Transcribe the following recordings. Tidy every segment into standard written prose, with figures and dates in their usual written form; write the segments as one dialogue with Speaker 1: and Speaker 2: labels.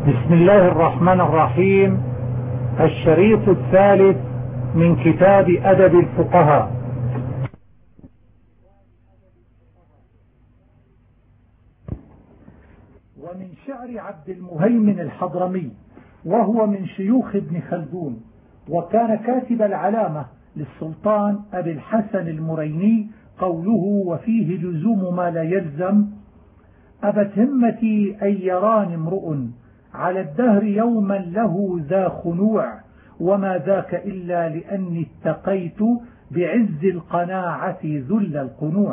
Speaker 1: بسم الله الرحمن الرحيم. الشريط الثالث من كتاب أدب الفقهاء. ومن شعر عبد المهيمن الحضرمي، وهو من شيوخ ابن خلدون، وكان كاتب العلامة للسلطان أبي الحسن المريني، قوله: وفيه لزوم ما لا يلزم. أبت همتي أن يراني امرؤ على الدهر يوما له ذا خنوع، وما ذاك إلا لأني اتقيت بعز القناعة ذل القنوع.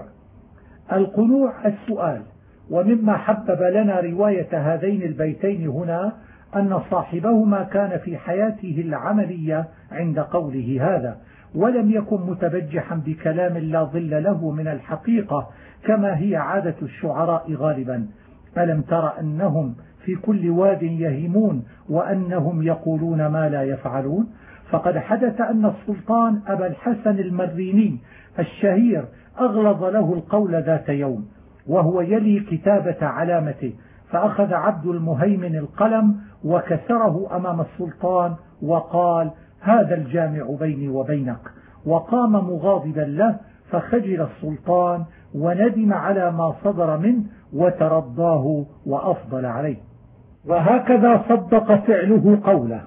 Speaker 1: القنوع السؤال. ومما حبب لنا رواية هذين البيتين هنا أن صاحبهما كان في حياته العملية عند قوله هذا، ولم يكن متبجحا بكلام لا ظل له من الحقيقة كما هي عادة الشعراء غالبا. ألم تر أنهم في كل واد يهيمون وأنهم يقولون ما لا يفعلون؟ فقد حدث أن السلطان أبا الحسن المريني الشهير أغلظ له القول ذات يوم وهو يلي كتابة علامته، فأخذ عبد المهيمن القلم وكسره أمام السلطان وقال: هذا الجامع بيني وبينك. وقام مغاضبا له، فخجل السلطان وندم على ما صدر منه وترضاه وأفضل عليه. وهكذا صدق فعله قوله،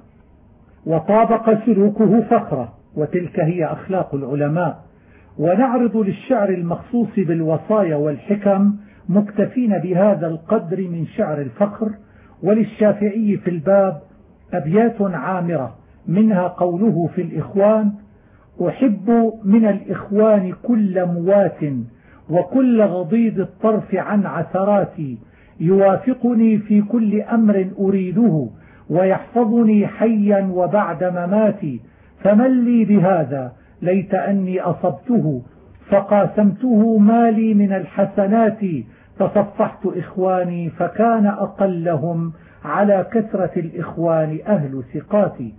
Speaker 1: وطابق سلوكه فخره، وتلك هي أخلاق العلماء. ونعرض للشعر المخصوص بالوصايا والحكم مكتفين بهذا القدر من شعر الفخر. وللشافعي في الباب أبيات عامرة، منها قوله في الإخوان: أحب من الإخوان كل موات وكل غضيض الطرف عن عثراتي، يوافقني في كل أمر أريده ويحفظني حيا وبعد مماتي، فمن لي بهذا ليت أني أصبته، فقاسمته مالي من الحسنات، تصفحت إخواني فكان أقلهم على كثرة الإخوان أهل ثقاتي.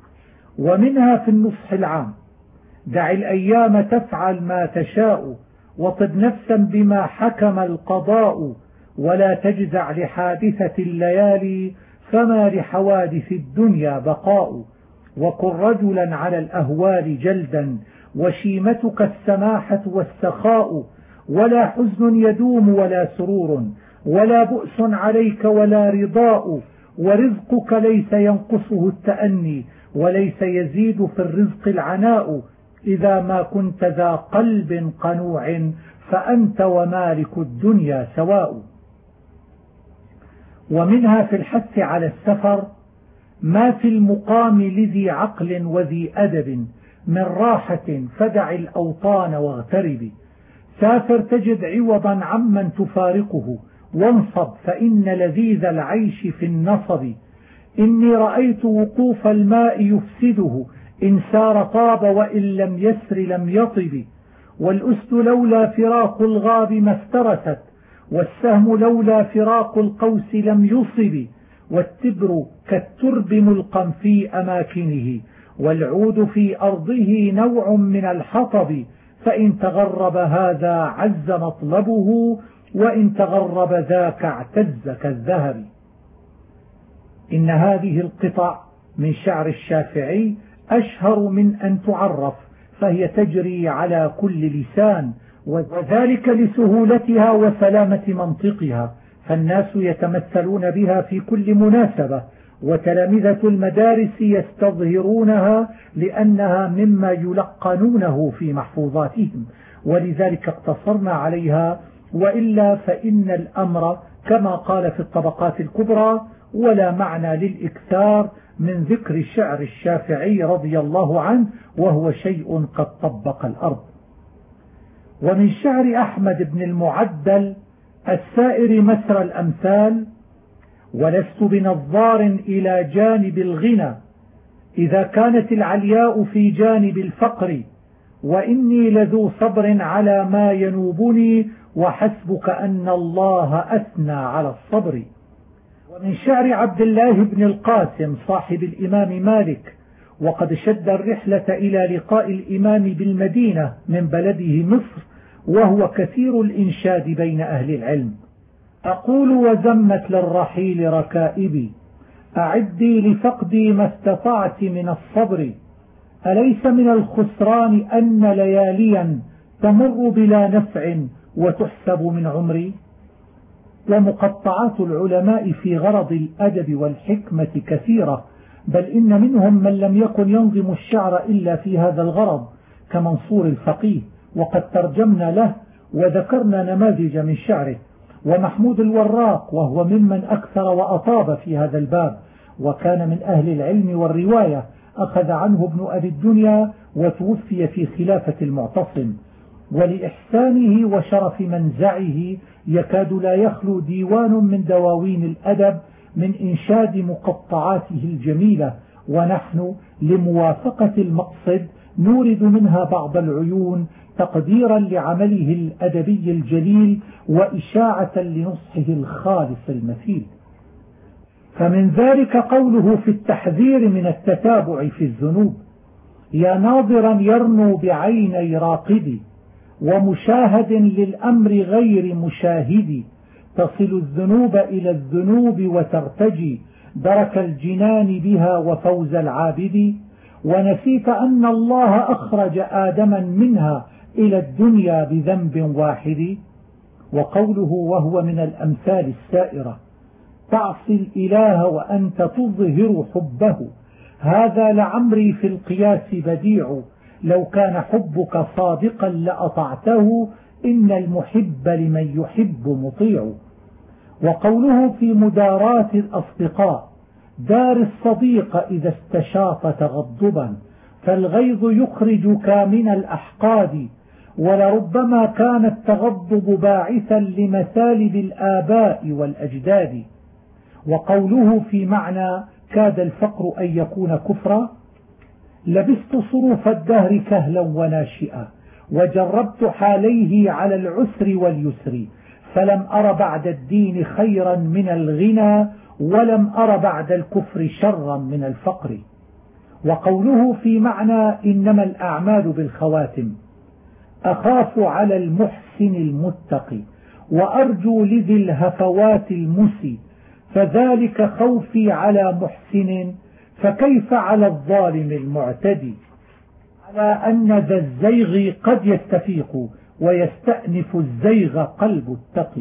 Speaker 1: ومنها في النصح العام: دع الأيام تفعل ما تشاء وطب نفسا بما حكم القضاء، ولا تجزع لحادثة الليالي فما لحوادث الدنيا بقاء، وكن رجلا على الأهوال جلدا وشيمتك السماحة والسخاء، ولا حزن يدوم ولا سرور ولا بؤس عليك ولا رضاء، ورزقك ليس ينقصه التأني وليس يزيد في الرزق العناء، إذا ما كنت ذا قلب قنوع فأنت ومالك الدنيا سواء. ومنها في الحث على السفر: ما في المقام لذي عقل وذي أدب من راحة فدع الأوطان واغترب، سافر تجد عوضا عمن تفارقه، وانصب فإن لذيذ العيش في النصب، إني رأيت وقوف الماء يفسده، إن سار طاب وإن لم يسر لم يطب، والأسد لولا فراق الغاب ما افترست، والسهم لولا فراق القوس لم يصب، والتبر كالترب ملقا في أماكنه، والعود في أرضه نوع من الحطب، فإن تغرب هذا عز مطلبه، وإن تغرب ذاك اعتز كالذهب. إن هذه القطع من شعر الشافعي أشهر من أن تعرف، فهي تجري على كل لسان، وذلك لسهولتها وسلامة منطقها، فالناس يتمثلون بها في كل مناسبة، وتلامذة المدارس يستظهرونها لأنها مما يلقنونه في محفوظاتهم، ولذلك اقتصرنا عليها، وإلا فإن الأمر كما قال في الطبقات الكبرى: ولا معنى للإكثار من ذكر شعر الشافعي رضي الله عنه، وهو شيء قد طبق الأرض. ومن شعر أحمد بن المعدل السائر مسر الأمثال: ولست بنظار إلى جانب الغنى إذا كانت العلياء في جانب الفقر، وإني لذو صبر على ما ينوبني، وحسبك أن الله أثنى على الصبر. ومن شعر عبد الله بن القاسم صاحب الإمام مالك: وقد شد الرحلة إلى لقاء الإمام بالمدينة من بلده مصر، وهو كثير الإنشاد بين أهل العلم: أقول وزمت للرحيل ركائبي أعدي لفقدي ما استطعت من الصبر، أليس من الخسران أن لياليا تمر بلا نفع وتحسب من عمري. ومقطعات العلماء في غرض الأدب والحكمة كثيرة، بل إن منهم من لم يكن ينظم الشعر إلا في هذا الغرض كمنصور الفقيه، وقد ترجمنا له وذكرنا نماذج من شعره. ومحمود الوراق وهو ممن أكثر وأطاب في هذا الباب، وكان من أهل العلم والرواية، أخذ عنه ابن أبي الدنيا وتوفي في خلافة المعتصم. ولإحسانه وشرف منزعه يكاد لا يخلو ديوان من دواوين الأدب من إنشاد مقطعاته الجميلة، ونحن لموافقة المقصد نورد منها بعض العيون تقديرا لعمله الأدبي الجليل وإشاعة لنصحه الخالص المثيل. فمن ذلك قوله في التحذير من التتابع في الذنوب: يا ناظرا يرنو بعيني راقدي، ومشاهد للأمر غير مشاهد، تصل الذنوب إلى الذنوب وترتجي درك الجنان بها وفوز العابد، ونسيت أن الله أخرج آدما منها إلى الدنيا بذنب واحد. وقوله وهو من الأمثال السائرة: تعصي الإله وأنت تظهر حبه، هذا لعمري في القياس بديع، لو كان حبك صادقا لأطعته، إن المحب لمن يحب مطيع. وقوله في مدارات الأصدقاء: دار الصديق إذا استشاط تغضبا، فالغيظ يخرجك من الأحقاد، ولربما كان التغضب باعثا لمثالب الآباء والأجداد. وقوله في معنى كاد الفقر أن يكون كفرا: لبست صروف الدهر كهلا وناشئا، وجربت حاليه على العسر واليسر، فلم أر بعد الدين خيرا من الغنى، ولم أر بعد الكفر شرا من الفقر. وقوله في معنى إنما الأعمال بالخواتم: أخاف على المحسن المتقي، وأرجو لذي الهفوات المسي، فذلك خوفي على محسن، فكيف على الظالم المعتدي، على أن ذا الزيغ قد يستفيق، ويستأنف الزيغ قلب التقي.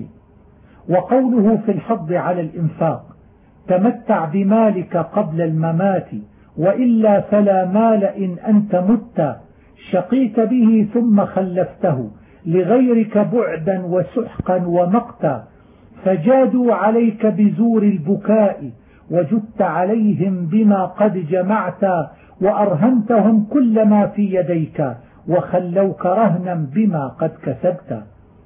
Speaker 1: وقوله في الحض على الإنفاق: تمتع بمالك قبل الممات، وإلا فلا مال إن أنت مت، شقيت به ثم خلفته لغيرك بعدا وسحقا ومقتا، فجادوا عليك بزور البكاء، وجدت عليهم بما قد جمعت، وأرهنتهم كل ما في يديك، وخلوك رهنا بما قد كسبت.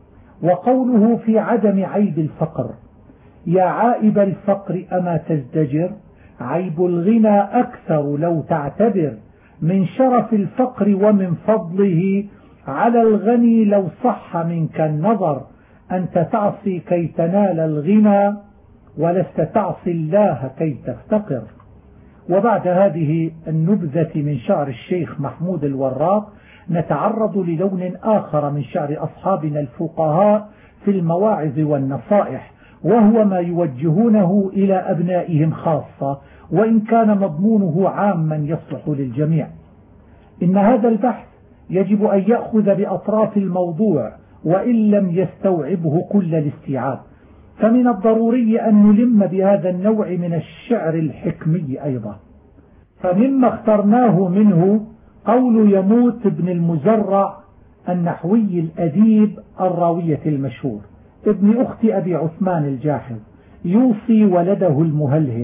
Speaker 1: وقوله في عدم عيب الفقر: يا عائب الفقر أما تزدجر، عيب الغنى أكثر لو تعتبر، من شرف الفقر ومن فضله، على الغني لو صح منك النظر، أنت تعصي كي تنال الغنى، ولست تعصي الله كي تفتقر. وبعد هذه النبذة من شعر الشيخ محمود الوراق نتعرض للون آخر من شعر أصحابنا الفقهاء في المواعظ والنصائح، وهو ما يوجهونه إلى أبنائهم خاصة، وإن كان مضمونه عاما يصلح للجميع. إن هذا البحث يجب أن يأخذ بأطراف الموضوع، وإن لم يستوعبه كل الاستيعاب، فمن الضروري أن نلم بهذا النوع من الشعر الحكمي أيضا. فمما اخترناه منه قول يموت بن المزرع النحوي الأديب الراوية المشهور، ابن أخت أبي عثمان الجاحظ، يوصي ولده المهلهل: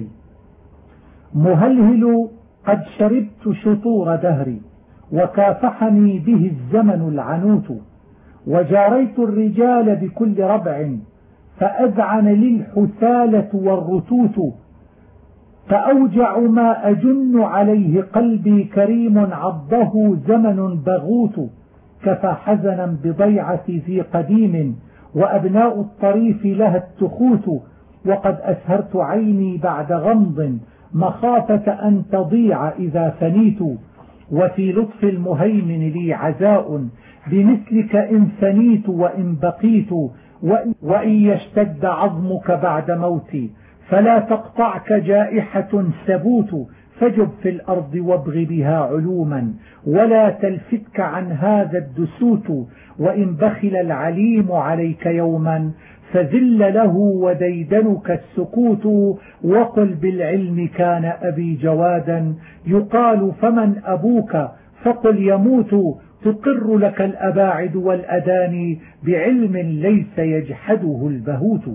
Speaker 1: مهلهل قد شربت شطور دهري، وكافحني به الزمن العنوت، وجاريت الرجال بكل ربع، فأذعن لي الحثالة والرتوت، فأوجع ما أجن عليه قلبي كريم عضه زمن بغوت، كفى حزنا بضيعتي في قديم، وأبناء الطريف لها التخوت، وقد أسهرت عيني بعد غمض، مخافة أن تضيع إذا فنيت، وفي لطف المهيمن لي عزاء، بمثلك إن فنيت وإن بقيت، وإن يشتد عظمك بعد موتي، فلا تقطعك جائحة سبوت، فجب في الأرض وابغ بها علوما، ولا تلفتك عن هذا الدسوت، وإن بخل العليم عليك يوما فذل له وديدنك السكوت. وقل بالعلم كان أبي جوادا، يقال فمن أبوك، فقل يموت، تقر لك الأباعد والأداني، بعلم ليس يجحده البهوت.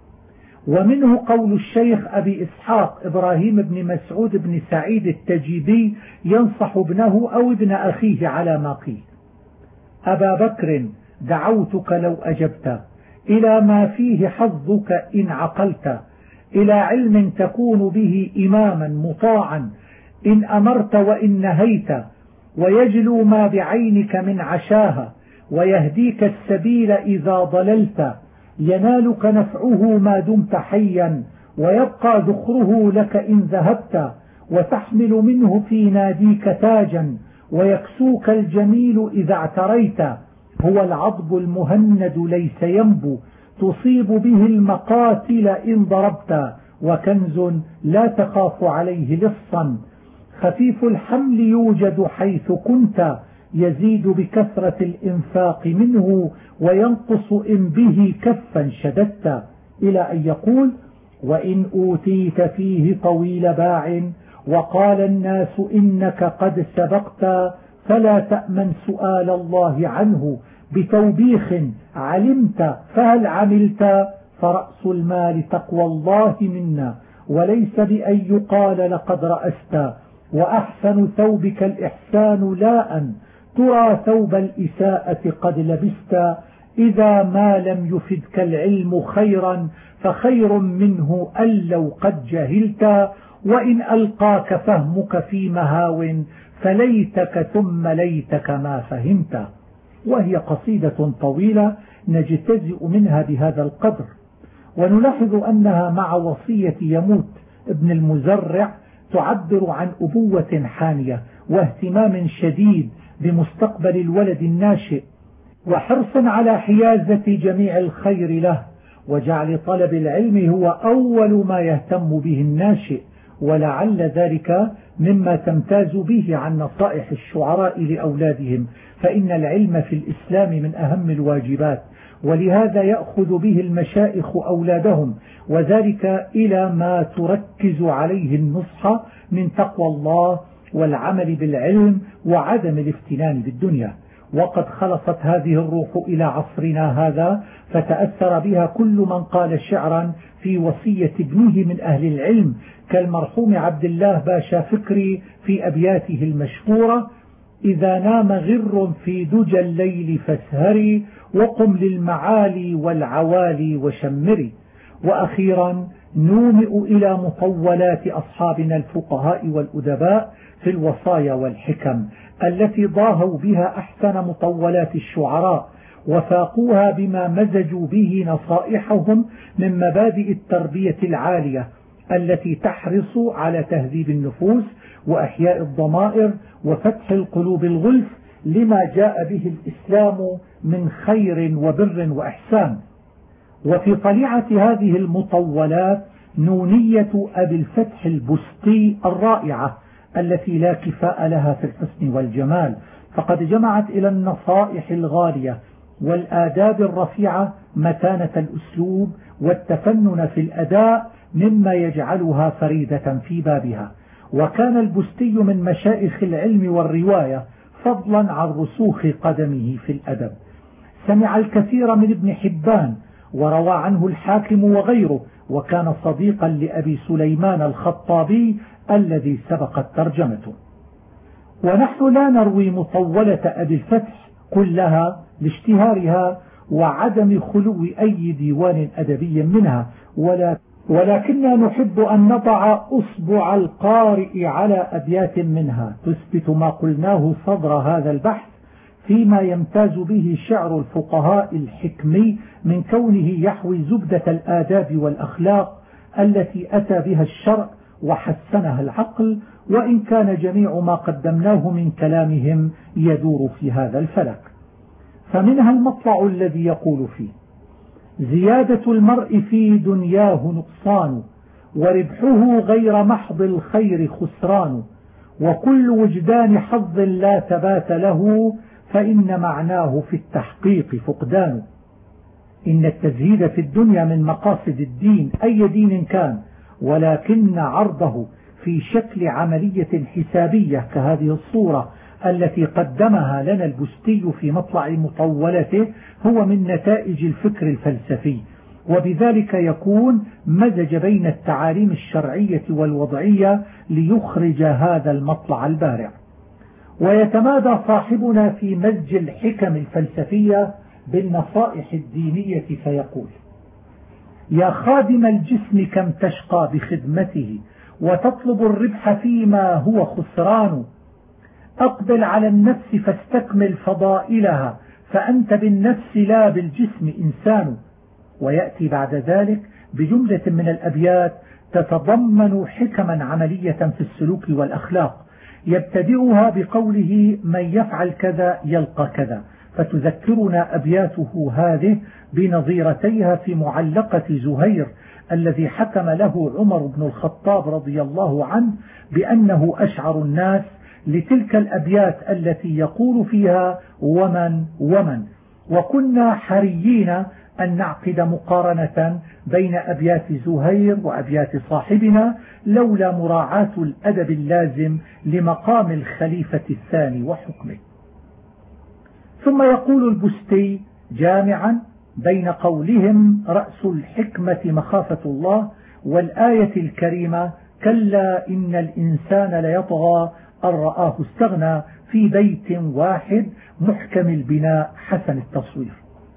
Speaker 1: ومنه قول الشيخ أبي إسحاق إبراهيم بن مسعود بن سعيد التجيبي ينصح ابنه أو ابن أخيه على ما قيل: أبا بكر دعوتك لو أجبت إلى ما فيه حظك إن عقلت، إلى علم تكون به إماما مطاعا إن أمرت وإن نهيت، ويجلو ما بعينك من عشاها، ويهديك السبيل إذا ضللت، ينالك نفعه ما دمت حيا، ويبقى ذخره لك إن ذهبت، وتحمل منه في ناديك تاجا، ويكسوك الجميل إذا اعتريت. هو العضب المهند ليس ينبو، تصيب به المقاتل إن ضربت، وكنز لا تخاف عليه لصا، خفيف الحمل يوجد حيث كنت، يزيد بكثرة الإنفاق منه، وينقص إن به كفا شددت. إلى أن يقول: وإن أوتيت فيه طويل باع، وقال الناس إنك قد سبقت، فلا تأمن سؤال الله عنه بتوبيخ علمت فهل عملت، فرأس المال تقوى الله منا، وليس بأن يقال لقد رأست، وأحسن ثوبك الإحسان لا أن ترى ثوب الإساءة قد لبست، إذا ما لم يفدك العلم خيرا فخير منه أن لو قد جهلت، وإن ألقاك فهمك في مهاو فليتك ثم ليتك ما فهمت. وهي قصيدة طويلة نجتزئ منها بهذا القدر، ونلاحظ أنها مع وصية يموت ابن المزرع تعبر عن أبوة حانية واهتمام شديد بمستقبل الولد الناشئ، وحرص على حيازة جميع الخير له، وجعل طلب العلم هو أول ما يهتم به الناشئ، ولعل ذلك مما تمتاز به عن نصائح الشعراء لأولادهم، فإن العلم في الإسلام من أهم الواجبات، ولهذا يأخذ به المشائخ أولادهم، وذلك إلى ما تركز عليه النصح من تقوى الله والعمل بالعلم وعدم الافتنان بالدنيا. وقد خلصت هذه الروح إلى عصرنا هذا، فتأثر بها كل من قال شعرا في وصية ابنه من أهل العلم، كالمرحوم عبد الله باشا فكري في أبياته المشهورة: إذا نام غر في دجى الليل فاسهري، وقم للمعالي والعوالي وشمري. وأخيرا نومئ إلى مطولات أصحابنا الفقهاء والأدباء في الوصايا والحكم، التي ضاهوا بها أحسن مطولات الشعراء، وفاقوها بما مزجوا به نصائحهم من مبادئ التربية العالية التي تحرص على تهذيب النفوس وأحياء الضمائر وفتح القلوب الغلف لما جاء به الإسلام من خير وبر وإحسان. وفي طليعة هذه المطولات نونية أبي الفتح البسطي الرائعة التي لا كفاء لها في الحسن والجمال، فقد جمعت إلى النصائح الغالية والآداب الرفيعة متانة الأسلوب والتفنن في الأداء مما يجعلها فريدة في بابها. وكان البستي من مشائخ العلم والرواية فضلا عن رسوخ قدمه في الأدب. سمع الكثير من ابن حبان، وروى عنه الحاكم وغيره، وكان صديقا لأبي سليمان الخطابي الذي سبقت ترجمته. ونحن لا نروي مطولة أبي الفتح كلها لاشتهارها وعدم خلو أي ديوان أدبي منها، ولكننا نحب أن نضع أصبع القارئ على أبيات منها تثبت ما قلناه صدر هذا البحث فيما يمتاز به شعر الفقهاء الحكمي من كونه يحوي زبدة الآداب والأخلاق التي أتى بها الشرع وحسنها العقل، وإن كان جميع ما قدمناه من كلامهم يدور في هذا الفلك. فمنها المطلع الذي يقول فيه: زيادة المرء في دنياه نقصان، وربحه غير محض الخير خسران، وكل وجدان حظ لا ثبات له، فإن معناه في التحقيق فقدان. إن التزهيد في الدنيا من مقاصد الدين أي دين كان، ولكن عرضه في شكل عملية حسابية كهذه الصورة التي قدمها لنا البستي في مطلع مطولته هو من نتائج الفكر الفلسفي، وبذلك يكون مزج بين التعاليم الشرعية والوضعية ليخرج هذا المطلع البارع. ويتمادى صاحبنا في مزج الحكم الفلسفية بالنصائح الدينية فيقول: يا خادم الجسم كم تشقى بخدمته وتطلب الربح فيما هو خسران، أقبل على النفس فاستكمل فضائلها، فأنت بالنفس لا بالجسم إنسان. ويأتي بعد ذلك بجملة من الأبيات تتضمن حكما عملية في السلوك والأخلاق، يبتدئها بقوله: من يفعل كذا يلقى كذا، فتذكرنا أبياته هذه بنظيرتيها في معلقة زهير الذي حكم له عمر بن الخطاب رضي الله عنه بأنه أشعر الناس، لتلك الأبيات التي يقول فيها: ومن. وكنا حريين أن نعقد مقارنة بين أبيات زهير وأبيات صاحبنا لولا مراعاة الأدب اللازم لمقام الخليفة الثاني وحكمه. ثم يقول البستي جامعا بين قولهم: رأس الحكمة مخافة الله، والآية الكريمة: كلا إن الإنسان ليطغى أن رآه استغنى، في بيت واحد محكم البناء حسن التصوير: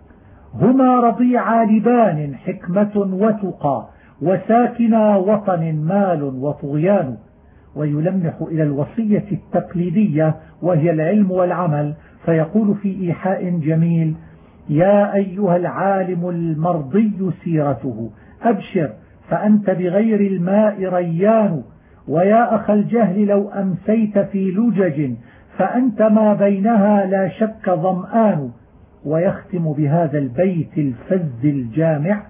Speaker 1: هما رضيعا لبان حكمة وتقى، وساكنا وطن مال وطغيان. ويلمح إلى الوصية التقليدية وهي العلم والعمل، فيقول في إيحاء جميل: يا أيها العالم المرضي سيرته أبشر، فأنت بغير الماء ريان، ويا أخ الجهل لو أمسيت في لجج، فأنت ما بينها لا شك ظمآن. ويختم بهذا البيت الفذ الجامع: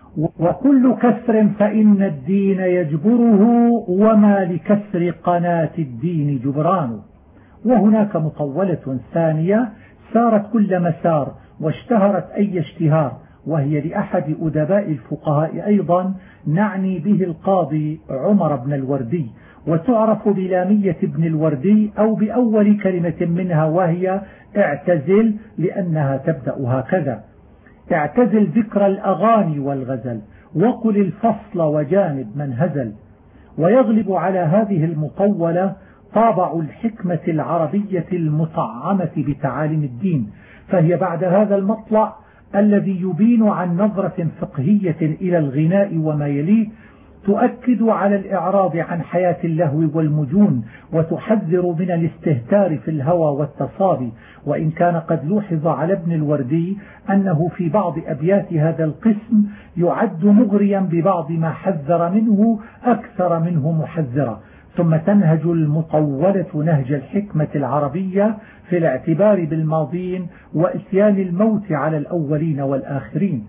Speaker 1: وكل كسر فإن الدين يجبره، وما لكسر قناة الدين جبران. وهناك مطولة ثانية سارت كل مسار واشتهرت أي اشتهار، وهي لأحد أدباء الفقهاء أيضا، نعني به القاضي عمر بن الوردي، وتعرف بلامية ابن الوردي أو بأول كلمة منها، وهي اعتزل، لأنها تبدأ هكذا: اعتزل ذكر الأغاني والغزل، وقل الفصل وجانب من هزل. ويغلب على هذه المطولة طابع الحكمة العربية المطعمة بتعاليم الدين، فهي بعد هذا المطلع الذي يبين عن نظرة فقهية إلى الغناء وما يليه، تؤكد على الإعراض عن حياة اللهو والمجون، وتحذر من الاستهتار في الهوى والتصابي. وإن كان قد لوحظ على ابن الوردي أنه في بعض أبيات هذا القسم يعد مغريا ببعض ما حذر منه أكثر منه محذرا. ثم تنهج المطولة نهج الحكمة العربية في الاعتبار بالماضين وإتيان الموت على الأولين والآخرين: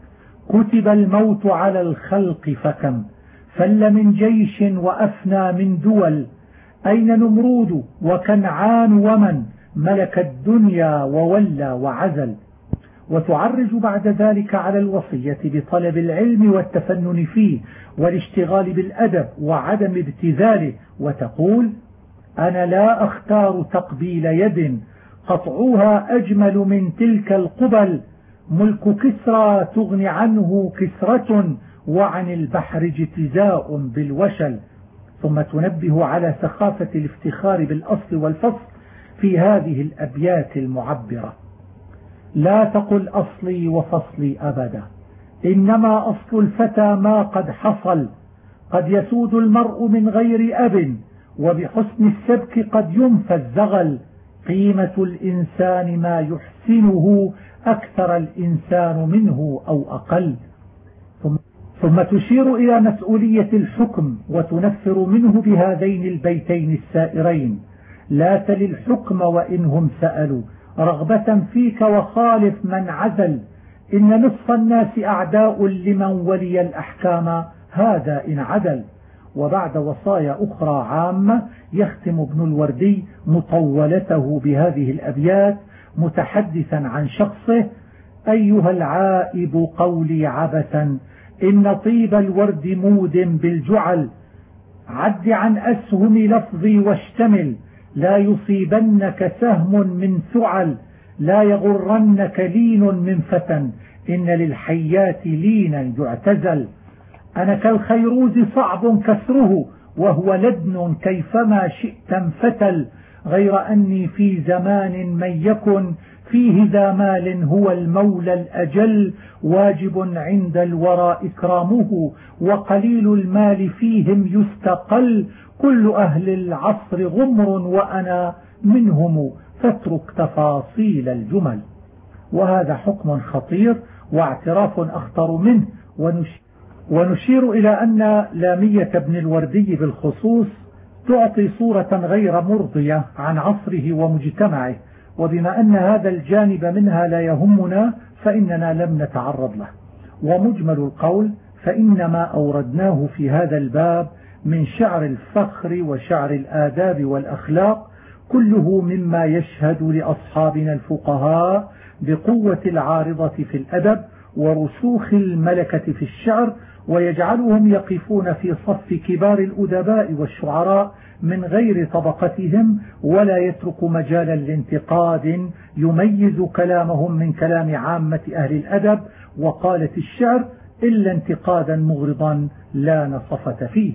Speaker 1: كتب الموت على الخلق فكم فل من جيش وأفنى من دول، أين نمرود وكنعان ومن ملك الدنيا وولى وعزل. وتعرج بعد ذلك على الوصية بطلب العلم والتفنن فيه والاشتغال بالأدب وعدم ابتذاله، وتقول: أنا لا أختار تقبيل يد قطعوها أجمل من تلك القبل، ملك كسرى تغني عنه كسرة، وعن البحر اجتزاء بالوشل. ثم تنبه على سخافة الافتخار بالأصل والفصل في هذه الأبيات المعبرة: لا تقل أصلي وفصلي أبدا، إنما أصل الفتى ما قد حصل، قد يسود المرء من غير أب، وبحسن السبك قد ينفى الزغل، قيمة الإنسان ما يحسنه، أكثر الإنسان منه أو أقل. ثم تشير إلى مسؤولية الحكم وتنفر منه بهذين البيتين السائرين: لا تل الحكم وإنهم سألوا، رغبة فيك وخالف من عزل، إن نصف الناس أعداء لمن ولي الأحكام، هذا إن عدل. وبعد وصايا أخرى عامة يختم ابن الوردي مطولته بهذه الأبيات متحدثا عن شخصه: أيها العائب قولي عبثا إن طيب الورد مود بالجعل، عد عن أسهم لفظي واشتمل لا يصيبنك سهم من ثعل، لا يغرنك لين من فتن إن للحيات لينا يعتزل. أنا كالخيروز صعب كسره وهو لدن كيفما شئت انفتل، غير أني في زمان من يكن فيه ذا مال هو المولى الأجل، واجب عند الورى إكرامه وقليل المال فيهم يستقل، كل أهل العصر غمر وأنا منهم فاترك تفاصيل الجمل. وهذا حكم خطير واعتراف أخطر منه، ونشير إلى أن لامية ابن الوردي بالخصوص تعطي صورة غير مرضية عن عصره ومجتمعه، وبما أن هذا الجانب منها لا يهمنا فإننا لم نتعرض له. ومجمل القول فإنما أوردناه في هذا الباب من شعر الفخر وشعر الآداب والأخلاق، كله مما يشهد لأصحابنا الفقهاء بقوة العارضة في الأدب ورسوخ الملكة في الشعر، ويجعلهم يقفون في صف كبار الأدباء والشعراء من غير طبقتهم، ولا يترك مجالا لانتقاد يميز كلامهم من كلام عامة أهل الأدب وقالة الشعر إلا انتقادا مغرضا لا نصفة فيه.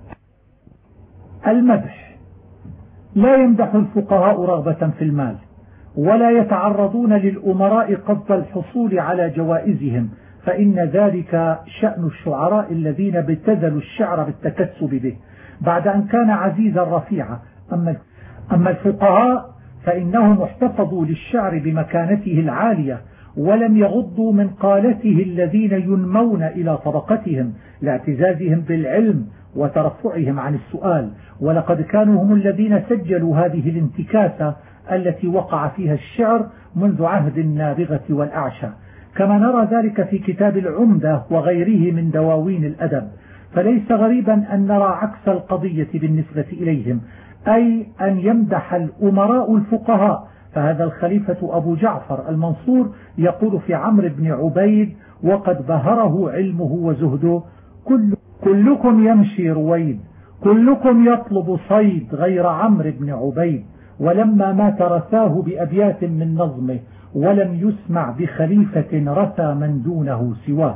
Speaker 1: المدح: لا يمدح الفقهاء رغبة في المال، ولا يتعرضون للأمراء قصد الحصول على جوائزهم، فإن ذلك شأن الشعراء الذين ابتذلوا الشعر بالتكسب به بعد أن كان عزيزا رفيعا. أما الفقهاء فإنهم احتفظوا للشعر بمكانته العالية، ولم يغضوا من قالته الذين ينمون إلى طبقتهم لاعتزازهم بالعلم وترفعهم عن السؤال، ولقد كانوا هم الذين سجلوا هذه الانتكاسة التي وقع فيها الشعر منذ عهد النابغة والأعشى، كما نرى ذلك في كتاب العمدة وغيره من دواوين الأدب. فليس غريبا أن نرى عكس القضية بالنسبة إليهم، أي أن يمدح الأمراء الفقهاء. فهذا الخليفة أبو جعفر المنصور يقول في عمرو بن عبيد وقد بهره علمه وزهده: كلكم يمشي رويد، كلكم يطلب صيد غير عمرو بن عبيد. ولما مات رثاه بأبيات من نظمه، ولم يسمع بخليفة رثى من دونه سواه.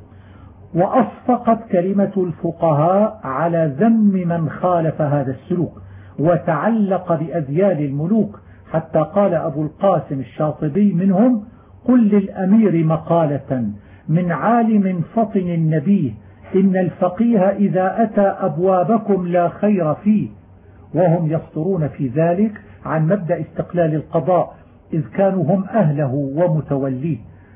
Speaker 1: وأصفقت كلمة الفقهاء على ذم من خالف هذا السلوك وتعلق بأذيال الملوك، حتى قال أبو القاسم الشاطبي منهم: قل للأمير مقالة من عالم فطن النبيه، إن الفقيه إذا أتى أبوابكم لا خير فيه. وهم يصدرون في ذلك عن مبدأ استقلال القضاء إذ كانوا هم أهله ومتوليه،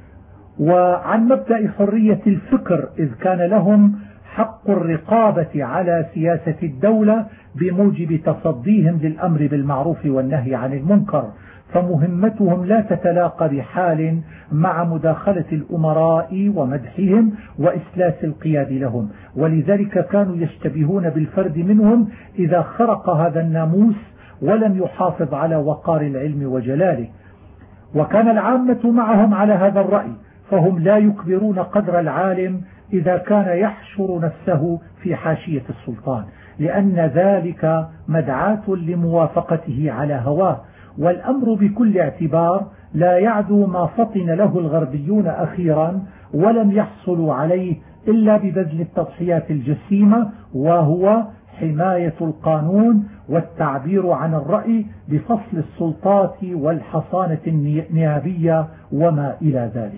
Speaker 1: وعن مبدأ حرية الفكر إذ كان لهم حق الرقابة على سياسة الدولة بموجب تصديهم للأمر بالمعروف والنهي عن المنكر، فمهمتهم لا تتلاقى بحال مع مداخلة الأمراء ومدحهم وإسلاس القياد لهم، ولذلك كانوا يشتبهون بالفرد منهم إذا خرق هذا الناموس ولم يحافظ على وقار العلم وجلاله. وكان العامة معهم على هذا الرأي، فهم لا يكبرون قدر العالم إذا كان يحشر نفسه في حاشية السلطان، لأن ذلك مدعاة لموافقته على هواه. والأمر بكل اعتبار لا يعدو ما فطن له الغربيون أخيرا ولم يحصلوا عليه إلا ببذل التضحيات الجسيمة، وهو حماية القانون والتعبير عن الرأي بفصل السلطات والحصانة النيابية وما إلى ذلك.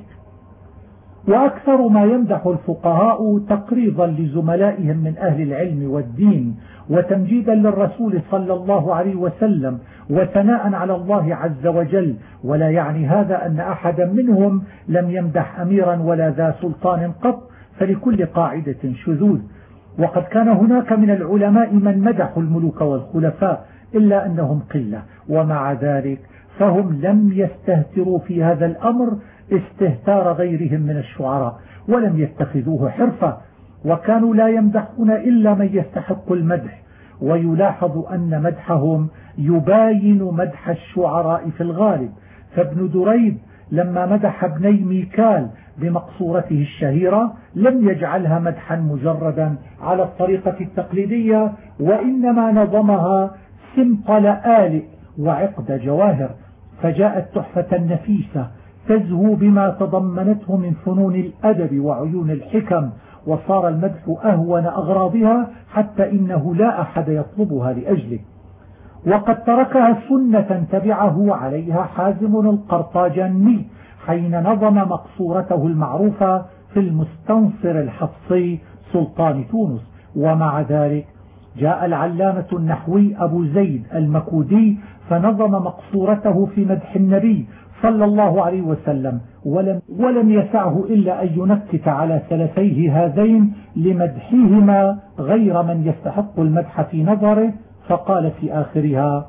Speaker 1: وأكثر ما يمدح الفقهاء تقريضا لزملائهم من أهل العلم والدين، وتمجيدا للرسول صلى الله عليه وسلم، وثناء على الله عز وجل. ولا يعني هذا أن أحدا منهم لم يمدح أميرا ولا ذا سلطان قط، فلكل قاعدة شذوذ. وقد كان هناك من العلماء من مدحوا الملوك والخلفاء إلا أنهم قلة، ومع ذلك فهم لم يستهتروا في هذا الأمر استهتار غيرهم من الشعراء، ولم يتخذوه حرفة، وكانوا لا يمدحون إلا من يستحق المدح، ويلاحظ أن مدحهم يباين مدح الشعراء في الغالب. فابن دريد لما مدح ابني ميكال بمقصورته الشهيرة لم يجعلها مدحا مجردا على الطريقة التقليدية، وإنما نظمها سمقل آلئ وعقد جواهر، فجاءت تحفة نفيسة تزهو بما تضمنته من فنون الأدب وعيون الحكم، وصار المدح أهون أغراضها حتى إنه لا أحد يطلبها لأجله. وقد تركها سنة تبعه عليها حازم القرطاجني حين نظم مقصورته المعروفة في المستنصر الحفصي سلطان تونس. ومع ذلك جاء العلامة النحوي أبو زيد المكودي فنظم مقصورته في مدح النبي صلى الله عليه وسلم، ولم يسعه إلا أن ينكت على سلفيه هذين لمدحهما غير من يستحق المدح في نظره، فقال في آخرها: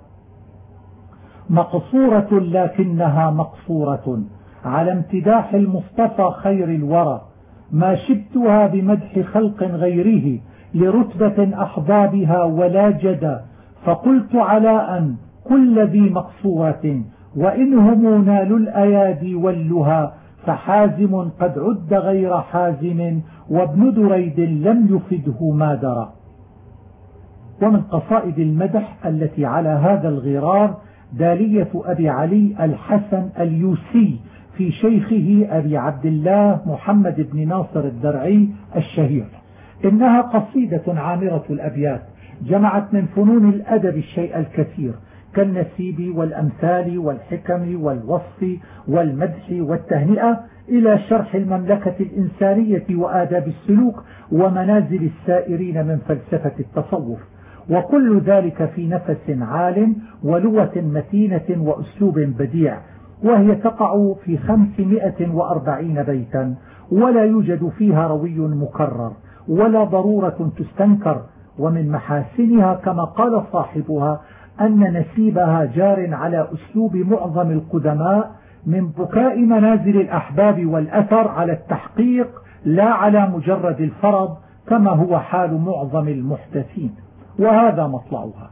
Speaker 1: مقصورة لكنها مقصورة على امتداح المصطفى خير الورى، ما شبتها بمدح خلق غيره لرتبة أحظى بها ولا جدا، فقلت علاء كل ذي مقصورة وإنهم نالوا الأيادي واللها، فحازم قد عد غير حازم وابن دريد لم يفده ما درى. ومن قصائد المدح التي على هذا الغرار دالية أبي علي الحسن اليوسي في شيخه أبي عبد الله محمد بن ناصر الدرعي الشهير. إنها قصيدة عامرة الأبيات جمعت من فنون الأدب الشيء الكثير كالنسيب والأمثال والحكم والوصف والمدح والتهنئة إلى شرح المملكة الإنسانية وآداب السلوك ومنازل السائرين من فلسفة التصوف، وكل ذلك في نفس عال ولغة متينة وأسلوب بديع، وهي تقع في 540 بيتا، ولا يوجد فيها روي مكرر ولا ضرورة تستنكر. ومن محاسنها كما قال صاحبها أن نسيبها جار على أسلوب معظم القدماء من بكاء منازل الأحباب والأثر على التحقيق لا على مجرد الفرض كما هو حال معظم المحدثين. وهذا مطلعها: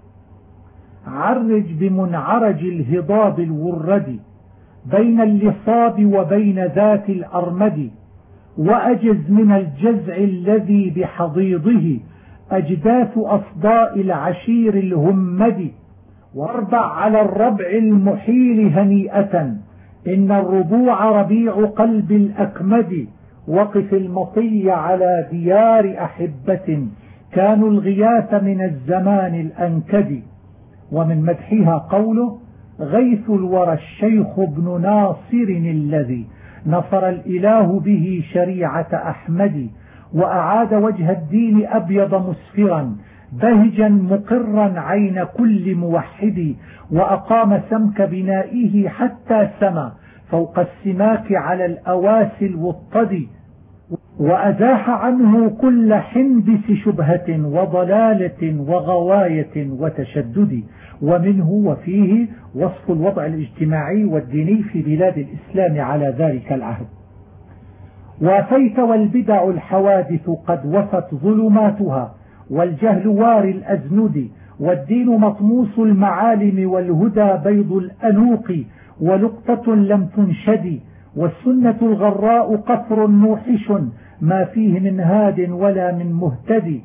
Speaker 1: عرج بمنعرج الهضاب الورد بين اللصاب وبين ذات الأرمد، وأجز من الجزع الذي بحضيضه أجداث أصداء العشير الهمد، واربع على الربع المحيل هنيئة إن الربوع ربيع قلب الأكمد، وقف المطي على ديار أحبة كانوا الغياث من الزمان الأنكد. ومن مدحها قوله: غيث الورى الشيخ ابن ناصر الذي نصر الإله به شريعة أحمد، وأعاد وجه الدين أبيض مسفرا بهجا مقرا عين كل موحد، وأقام سمك بنائه حتى سما فوق السماك على الأواسي الوطد، وأزاح عنه كل حندس شبهة وضلالة وغواية وتشدد. ومنه وفيه وصف الوضع الاجتماعي والديني في بلاد الإسلام على ذلك العهد: وافيت والبدع الحوادث قد وفت ظلماتها، والجهل واري الأزند، والدين مطموس المعالم، والهدى بيض الأنوق ولقطة لم تنشد، والسنة الغراء قفر موحش ما فيه من هاد ولا من مهتدي،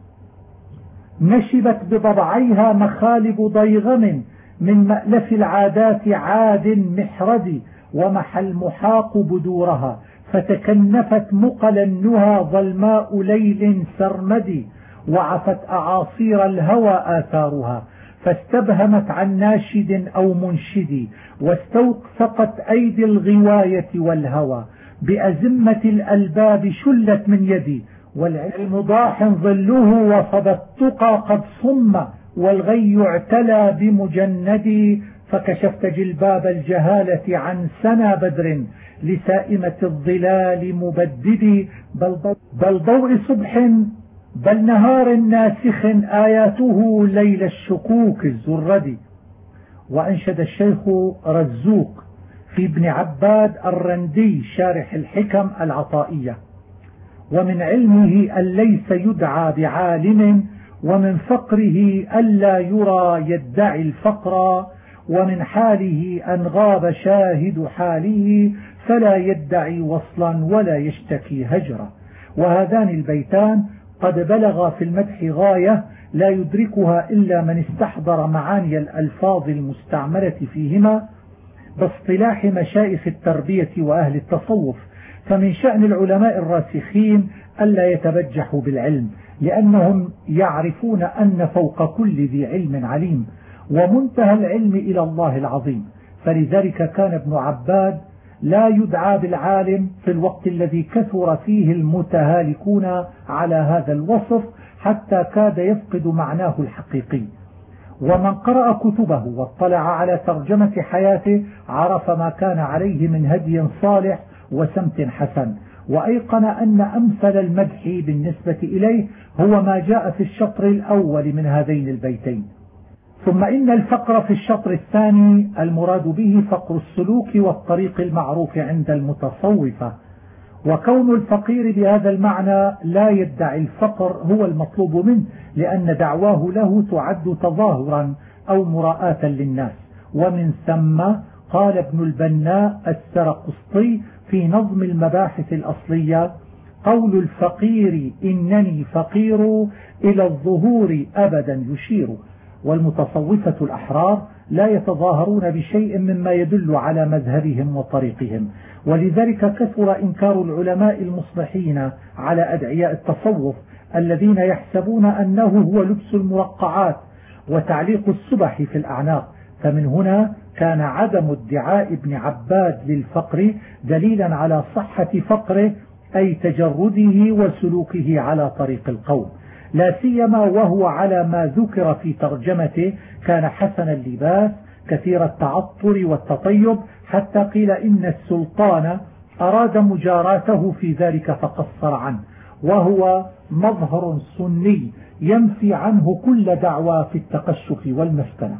Speaker 1: نشبت بضبعيها مخالب ضيغم من مألف العادات عاد محرد، ومحى المحاق بدورها فتكنفت مقل النهى ظلماء ليل سرمد، وعفت أعاصير الهوى آثارها فاستبهمت عن ناشد أو منشد، واستوثقت أيدي الغواية والهوى بأزمة الألباب شلت من يدي، والعلم ضاح ظله وصدى التقى قد صم، والغي اعتلى بمجندي، فكشفت جلباب الجهالة عن سنا بدر لسائمة الظلال مبدد، بل ضوء صبح بل نهار ناسخ آياته ليل الشكوك الزرد. وأنشد الشيخ رزوق في ابن عباد الرندي شارح الحكم العطائية: ومن علمه أن ليس يدعى بعالم، ومن فقره ألا يرى يدعي الفقر، ومن حاله أن غاب شاهد حاله فلا يدعي وصلا ولا يشتكي هجرا. وهذان البيتان قد بلغ في المدح غاية لا يدركها إلا من استحضر معاني الألفاظ المستعملة فيهما باصطلاح مشايخ التربية وأهل التصوف. فمن شأن العلماء الراسخين ألا يتبجحوا بالعلم، لأنهم يعرفون أن فوق كل ذي علم عليم، ومنتهى العلم إلى الله العظيم. فلذلك كان ابن عباد لا يدعى بالعالم في الوقت الذي كثر فيه المتهالكون على هذا الوصف حتى كاد يفقد معناه الحقيقي. ومن قرأ كتبه واطلع على ترجمة حياته عرف ما كان عليه من هدي صالح وسمت حسن، وأيقن أن أمثل المدح بالنسبة إليه هو ما جاء في الشطر الأول من هذين البيتين. ثم إن الفقر في الشطر الثاني المراد به فقر السلوك والطريق المعروف عند المتصوفة، وكون الفقير بهذا المعنى لا يدعي الفقر هو المطلوب منه، لأن دعواه له تعد تظاهرا أو مراءة للناس. ومن ثم قال ابن البناء السرقسطي في نظم المباحث الأصلية: قول الفقير إنني فقير إلى الظهور أبدا يشير. والمتصوفة الأحرار لا يتظاهرون بشيء مما يدل على مذهبهم وطريقهم، ولذلك كثر إنكار العلماء المصلحين على أدعياء التصوف الذين يحسبون أنه هو لبس المرقعات وتعليق السبح في الأعناق. فمن هنا كان عدم ادعاء ابن عباد للفقر دليلا على صحة فقره، أي تجرده وسلوكه على طريق القوم، لا سيما وهو على ما ذكر في ترجمته كان حسن اللباس كثير التعطر والتطيب، حتى قيل إن السلطان أراد مجاراته في ذلك فقصر عنه، وهو مظهر سني ينفي عنه كل دعوى في التقشف والمسكنة.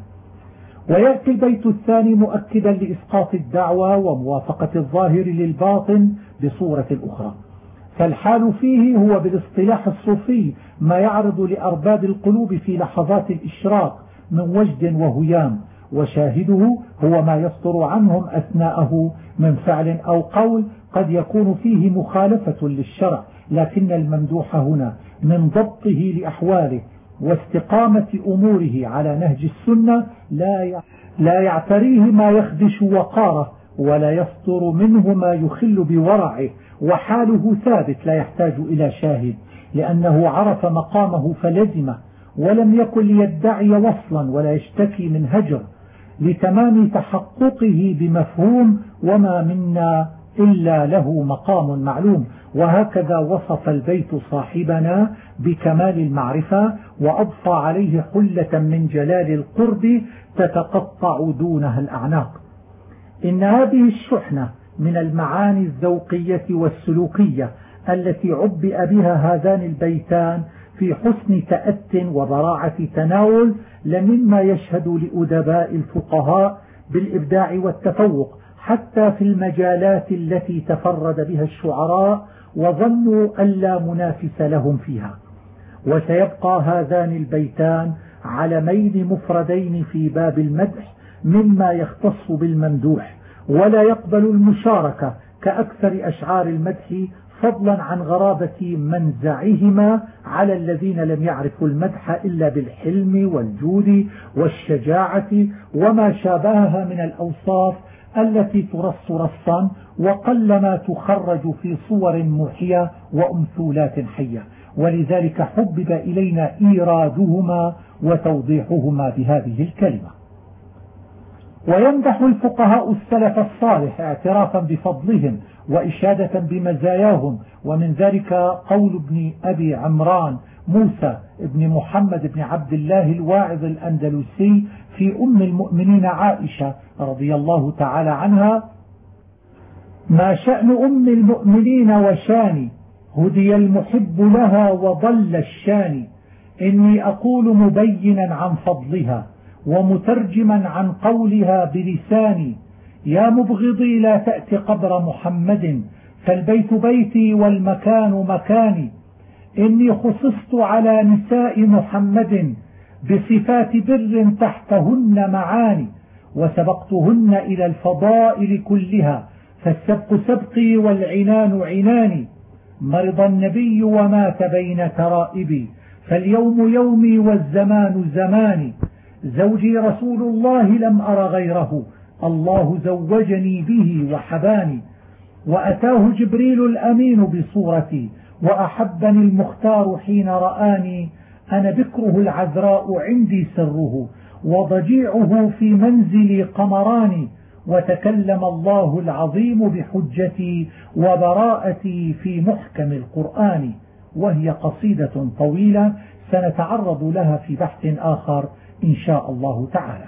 Speaker 1: ويأتي البيت الثاني مؤكدا لإسقاط الدعوى وموافقة الظاهر للباطن بصورة أخرى. فالحال فيه هو بالاصطلاح الصوفي ما يعرض لأرباب القلوب في لحظات الإشراق من وجد وهيام، وشاهده هو ما يصدر عنهم أثناءه من فعل أو قول قد يكون فيه مخالفة للشرع، لكن الممدوح هنا من ضبطه لأحواله واستقامة أموره على نهج السنة لا يعتريه ما يخدش وقاره، ولا يصدر منه ما يخل بورعه، وحاله ثابت لا يحتاج إلى شاهد، لأنه عرف مقامه فلزمه، ولم يكن ليدعي وصلا ولا يشتكي من هجر، لتمام تحققه بمفهوم وما منا إلا له مقام معلوم. وهكذا وصف البيت صاحبنا بكمال المعرفة، وأضفى عليه حلة من جلال القرب تتقطع دونها الأعناق. إن هذه الشحنة من المعاني الذوقية والسلوكية التي عبئ بها هذان البيتان في حسن تأت وبراعة تناول لمما يشهد لأدباء الفقهاء بالإبداع والتفوق، حتى في المجالات التي تفرد بها الشعراء وظنوا أن لا منافس لهم فيها. وسيبقى هذان البيتان علمين مفردين في باب المدح مما يختص بالممدوح، ولا يقبل المشاركة كأكثر أشعار المدح، فضلا عن غرابة منزعهما على الذين لم يعرفوا المدح إلا بالحلم والجود والشجاعة وما شابهها من الأوصاف التي ترص رصا وقلما تخرج في صور موحية وأمثولات حية، ولذلك حبب إلينا إيرادهما وتوضيحهما بهذه الكلمة. ويمدح الفقهاء السلف الصالح اعترافا بفضلهم وإشادة بمزاياهم، ومن ذلك قول ابن أبي عمران موسى ابن محمد بن عبد الله الواعظ الأندلسي في أم المؤمنين عائشة رضي الله تعالى عنها: ما شأن أم المؤمنين وشاني، هدي المحب لها وضل الشاني، إني أقول مبينا عن فضلها ومترجما عن قولها بلساني، يا مبغضي لا تأت قبر محمد فالبيت بيتي والمكان مكاني، إني خصصت على نساء محمد بصفات بر تحتهن معاني، وسبقتهن إلى الفضائل كلها، فالسبق سبقي والعنان عناني. مرض النبي ومات بين ترائبي، فاليوم يومي والزمان زماني. زوجي رسول الله لم أر غيره، الله زوجني به وحباني. وأتاه جبريل الأمين بصورتي، وأحبني المختار حين رآني. أنا بكره العذراء عندي سره، وضجيعه في منزلي قمران. وتكلم الله العظيم بحجتي وبراءتي في محكم القرآن. وهي قصيدة طويلة سنتعرض لها في بحث آخر إن شاء الله تعالى.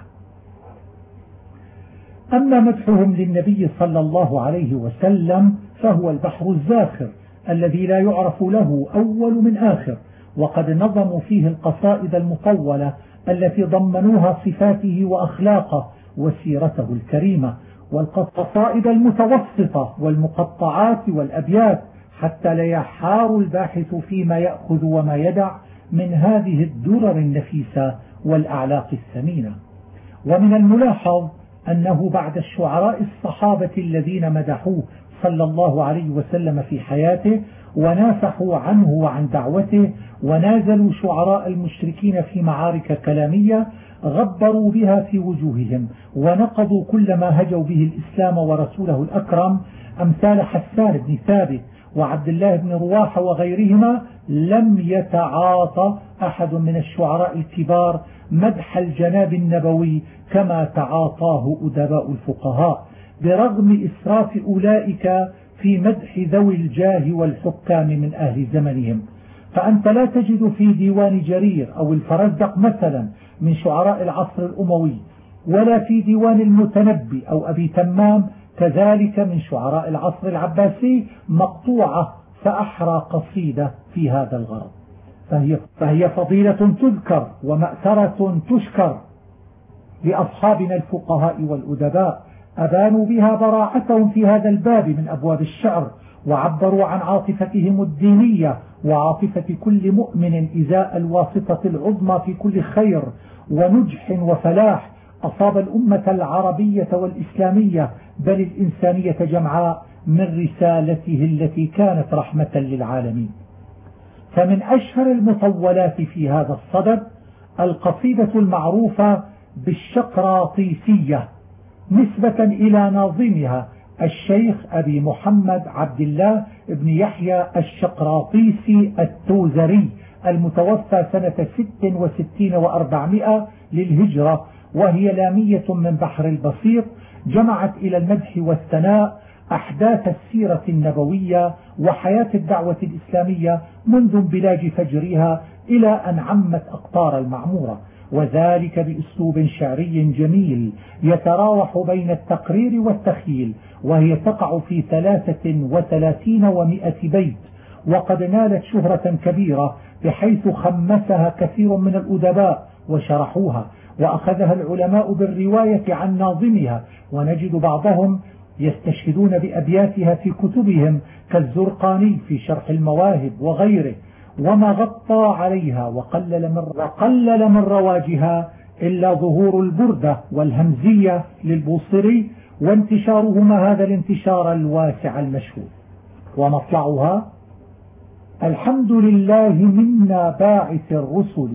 Speaker 1: أما مدحهم للنبي صلى الله عليه وسلم فهو البحر الزاخر الذي لا يعرف له أول من آخر، وقد نظموا فيه القصائد المطولة التي ضمنوها صفاته وأخلاقه وسيرته الكريمة، والقصائد المتوسطة والمقطعات والأبيات، حتى لا يحار الباحث فيما يأخذ وما يدع من هذه الدرر النفيسة والأعلاق الثمينة. ومن الملاحظ أنه بعد الشعراء الصحابة الذين مدحوه صلى الله عليه وسلم في حياته ونافحوا عنه وعن دعوته، ونازلوا شعراء المشركين في معارك كلامية غبروا بها في وجوههم، ونقضوا كل ما هجوا به الإسلام ورسوله الأكرم، أمثال حسان بن ثابت وعبد الله بن رواحة وغيرهما. لم يتعاطى أحد من الشعراء الكبار مدح الجناب النبوي كما تعاطاه أدباء الفقهاء، برغم إسراف أولئك في مدح ذوي الجاه والحكام من أهل زمنهم. فأنت لا تجد في ديوان جرير أو الفرزدق مثلا من شعراء العصر الأموي، ولا في ديوان المتنبي أو أبي تمام كذلك من شعراء العصر العباسي مقطوعة فأحرى قصيدة في هذا الغرض. فهي فضيلة تذكر ومأثرة تشكر لأصحابنا الفقهاء والأدباء، أبانوا بها براعتهم في هذا الباب من أبواب الشعر، وعبروا عن عاطفتهم الدينية وعاطفة كل مؤمن إزاء الواسطة العظمى في كل خير ونجح وفلاح أصاب الأمة العربية والإسلامية بل الإنسانية جمعاء من رسالته التي كانت رحمة للعالمين. فمن أشهر المطولات في هذا الصدد القصيدة المعروفة بالشقراطيسية نسبة إلى ناظمها الشيخ أبي محمد عبد الله بن يحيى الشقراطيسي التوزري المتوفى سنة 66 و400 للهجرة، وهي لامية من بحر البسيط، جمعت إلى المدح والثناء أحداث السيرة النبوية وحياة الدعوة الإسلامية منذ انبلاج فجرها إلى أن عمت أقطار المعمورة، وذلك بأسلوب شعري جميل يتراوح بين التقرير والتخيل، وهي تقع في 33 و100 بيت، وقد نالت شهرة كبيرة بحيث خمسها كثير من الأدباء وشرحوها، وأخذها العلماء بالرواية عن ناظمها، ونجد بعضهم يستشهدون بأبياتها في كتبهم كالزرقاني في شرح المواهب وغيره، وما غطى عليها وقلل من رواجها إلا ظهور البردة والهمزية للبوصري وانتشارهما هذا الانتشار الواسع المشهور. ومطلعها: الحمد لله منا باعث الرسل،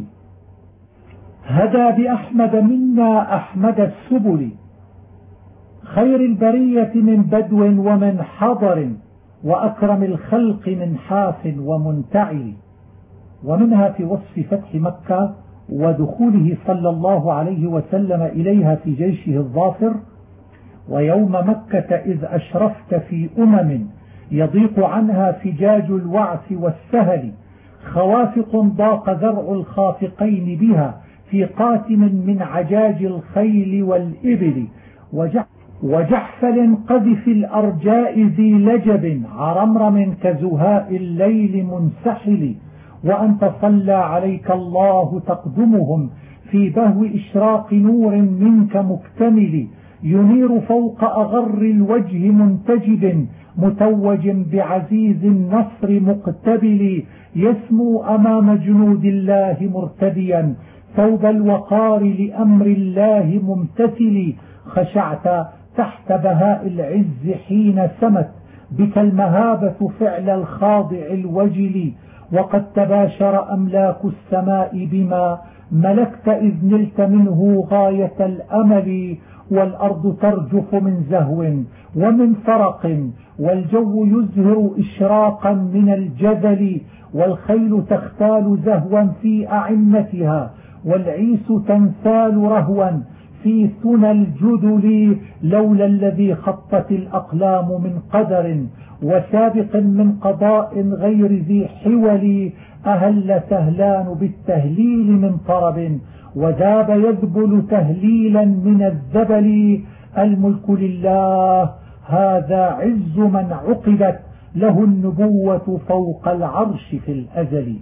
Speaker 1: هدى بأحمد منا أحمد السبل، خير البرية من بدو ومن حضر، وأكرم الخلق من حاف ومنتعل. ومنها في وصف فتح مكة ودخوله صلى الله عليه وسلم إليها في جيشه الظافر: ويوم مكة إذ أشرفت في يضيق عنها فجاج الوعث والسهل، خوافق ضاق ذرع الخافقين بها في قاتم من عجاج الخيل والإبل، وجحفل قذف الأرجاء ذي لجب، عرمرم كزهاء الليل منسحل، وأنت صلى عليك الله تقدمهم في بهو إشراق نور منك مكتمل، ينير فوق أغر الوجه منتجب، متوج بعزيز النصر مقتبل يسمو أمام جنود الله مرتديا ثوب الوقار لأمر الله ممتثل خشعت تحت بهاء العز حين سمت بك المهابة فعل الخاضع الوجل وقد تباشر أملاك السماء بما ملكت إذ نلت منه غاية الأمل والأرض ترجف من زهو ومن فرق والجو يزهر إشراقا من الجبل والخيل تختال زهوا في أعنتها والعيس تنسال رهوا في ثنى الجدل لولا الذي خطت الأقلام من قدر وسابق من قضاء غير ذي حول أهل سهلان بالتهليل من طرب وذاب يذبل تهليلا من الذبل الملك لله هذا عز من عقدت له النبوة فوق العرش في الأزل.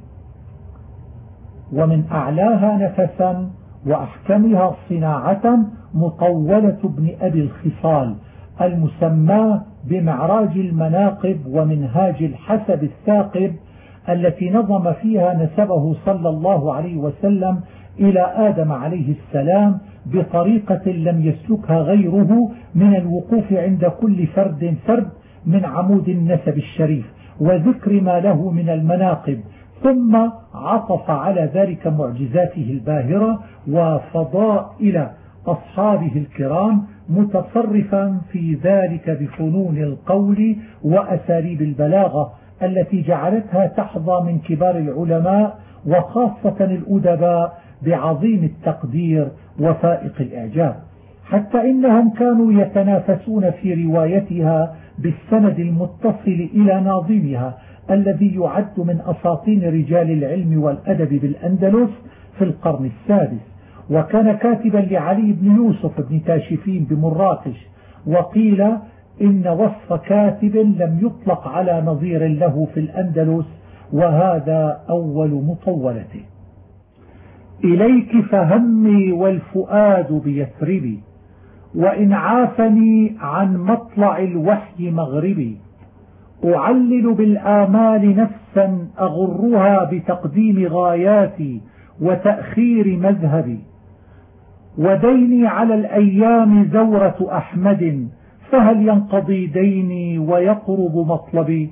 Speaker 1: ومن أعلاها نفسا وأحكمها صناعة مطولة ابن أبي الخصال المسمى بمعراج المناقب ومنهاج الحسب الثاقب التي نظم فيها نسبه صلى الله عليه وسلم إلى آدم عليه السلام بطريقة لم يسلكها غيره من الوقوف عند كل فرد من عمود النسب الشريف وذكر ما له من المناقب ثم عطف على ذلك معجزاته الباهرة وفضائل أصحابه الكرام متصرفا في ذلك بفنون القول وأساليب البلاغة التي جعلتها تحظى من كبار العلماء وخاصة الأدباء بعظيم التقدير وفائق الإعجاب حتى إنهم كانوا يتنافسون في روايتها بالسند المتصل إلى ناظمها الذي يعد من أساطين رجال العلم والأدب بالأندلس في القرن السادس وكان كاتبا لعلي بن يوسف بن تاشفين بمراكش وقيل إن وصف كاتب لم يطلق على نظير له في الأندلس وهذا أول مطولته. إليك فهمي والفؤاد بيثربي وإن عافني عن مطلع الوحي مغربي أعلل بالآمال نفسا أغرها بتقديم غاياتي وتأخير مذهبي وديني على الأيام زورة أحمد فهل ينقضي ديني ويقرب مطلبي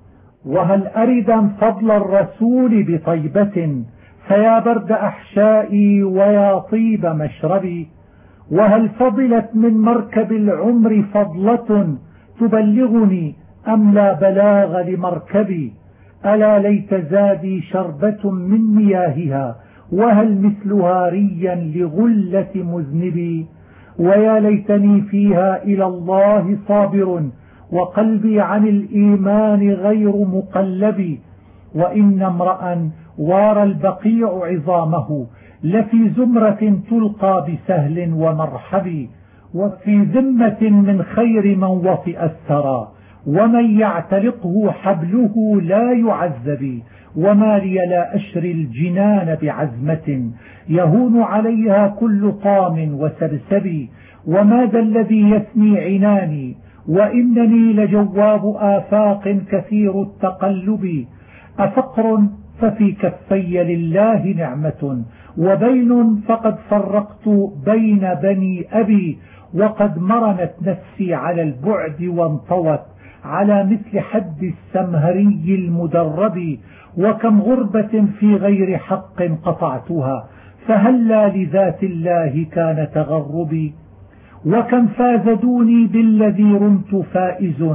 Speaker 1: وهل أردا فضل الرسول بطيبة فيا برد أحشائي ويا طيب مشربي وهل فضلت من مركب العمر فضلة تبلغني أم لا بلاغ لمركبي ألا ليت زادي شربة من مياهها وهل مثلها ريا لغلة مذنبي ويا ليتني فيها إلى الله صابر وقلبي عن الإيمان غير مقلب وإن امرأ وار البقيع عظامه لفي زمرة تلقى بسهل ومرحب وفي ذمة من خير من وطئ الثرى ومن يعتلقه حبله لا يعذب وما لي لا أشري الجنان بعزمة يهون عليها كل طام وسبسب وما ذا الذي يثني عناني وإنني لجواب آفاق كثير التقلب أفقر ففي كفي لله نعمة وبين فقد فرقت بين بني أبي وقد مرنت نفسي على البعد وانطوت على مثل حد السمهري المدرب وكم غربة في غير حق قطعتها فهلا لذات الله كان تغربي وكم فاز دوني بالذي رمت فائز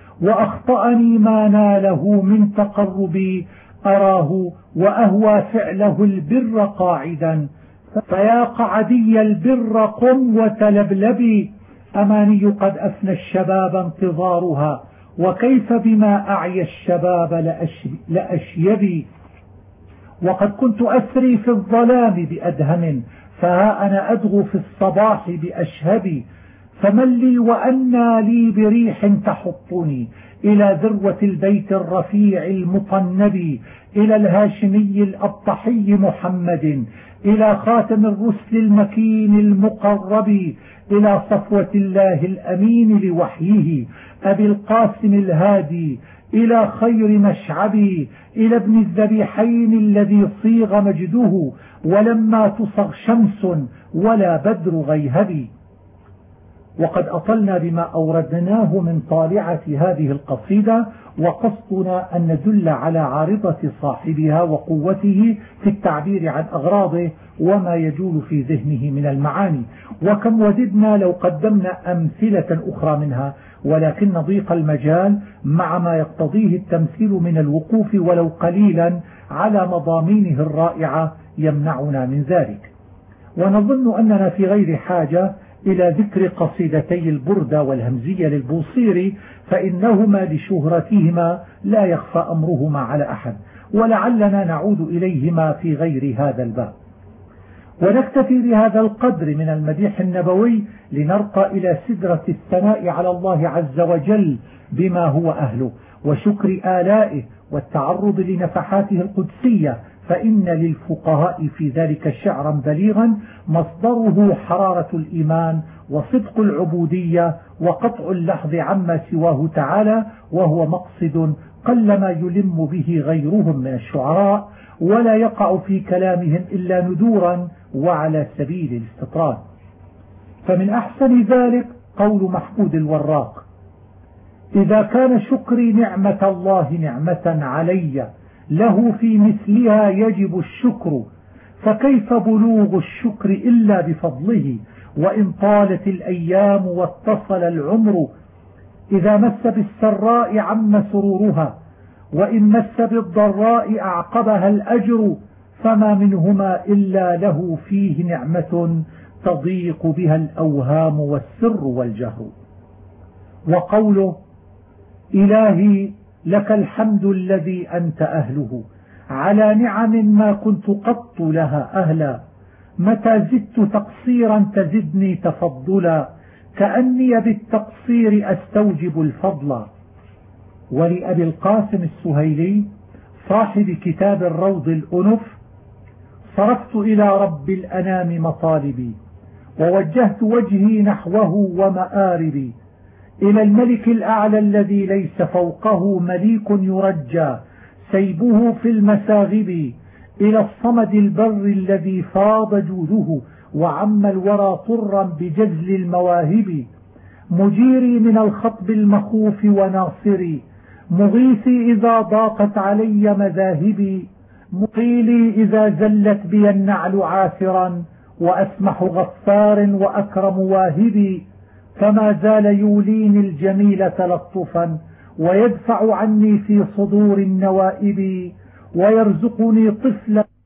Speaker 1: وأخطأني ما ناله من تقربي أراه وأهوى فعله البر قاعدا فيا قعدي البر قم وتلبلبي أماني قد أفنى الشباب انتظارها وكيف بما أعيا الشباب لأشيبي وقد كنت أسري في الظلام بأدهم فها أنا أدغو في الصباح بأشهبي فمن لي وأنى لي بريح تحطني إلى ذروة البيت الرفيع المطنب إلى الهاشمي الأبطحي محمد إلى خاتم الرسل المكين المقرب، إلى صفوة الله الأمين لوحيه أبي القاسم الهادي، إلى خير مشعبي، إلى ابن الذبيحين الذي صيغ مجده ولما تصغ شمس ولا بدر غيهبي. وقد أطلنا بما أوردناه من طالعة هذه القصيدة، وقصدنا أن ندل على عارضة صاحبها وقوته في التعبير عن أغراضه وما يجول في ذهنه من المعاني. وكم وددنا لو قدمنا أمثلة أخرى منها، ولكن ضيق المجال مع ما يقتضيه التمثيل من الوقوف ولو قليلا على مضامينه الرائعة يمنعنا من ذلك. ونظن أننا في غير حاجة إلى ذكر قصيدتي البردة والهمزية للبوصيري، فإنهما لشهرتهما لا يخفى أمرهما على أحد، ولعلنا نعود إليهما في غير هذا الباب. ونكتفي بهذا القدر من المديح النبوي لنرقى إلى سدرة الثناء على الله عز وجل بما هو أهله، وشكر آلائه والتعرض لنفحاته القدسية، فإن للفقهاء في ذلك شعرا بليغا مصدره حرارة الإيمان وصدق العبودية وقطع اللحظ عما سواه تعالى، وهو مقصد قلما يلم به غيرهم من الشعراء، ولا يقع في كلامهم إلا ندورا وعلى سبيل الاستطراد. فمن أحسن ذلك قول محمود الوراق: إذا كان شكري نعمة الله نعمة علي، له في مثلها يجب الشكر، فكيف بلوغ الشكر إلا بفضله، وإن طالت الأيام واتصل العمر، إذا مس بالسراء عم سرورها، وإن مس بالضراء أعقبها الأجر، فما منهما إلا له فيه نعمة تضيق بها الأوهام والسر والجهر. وقوله: إلهي لك الحمد الذي أنت أهله، على نعم ما كنت قط لها أهلا، متى زدت تقصيرا تزدني تفضلا، كأني بالتقصير أستوجب الفضل. ولأبي القاسم السهيلي صاحب كتاب الروض الأنف: صرفت إلى رب الأنام مطالبي، ووجهت وجهي نحوه ومآربي، إلى الملك الأعلى الذي ليس فوقه مليك يرجى سيبه في المساغب، إلى الصمد البر الذي فاض جوده وعم الورى طرا بجزل المواهب، مجيري من الخطب المخوف وناصري، مغيثي إذا ضاقت علي مذاهبي، مقيلي إذا زلت بي النعل عاثرا، وأسمح غفار وأكرم واهبي، فما زال يوليني الجميل تلطفا، ويدفع عني في صدور النوائب، ويرزقني طفلا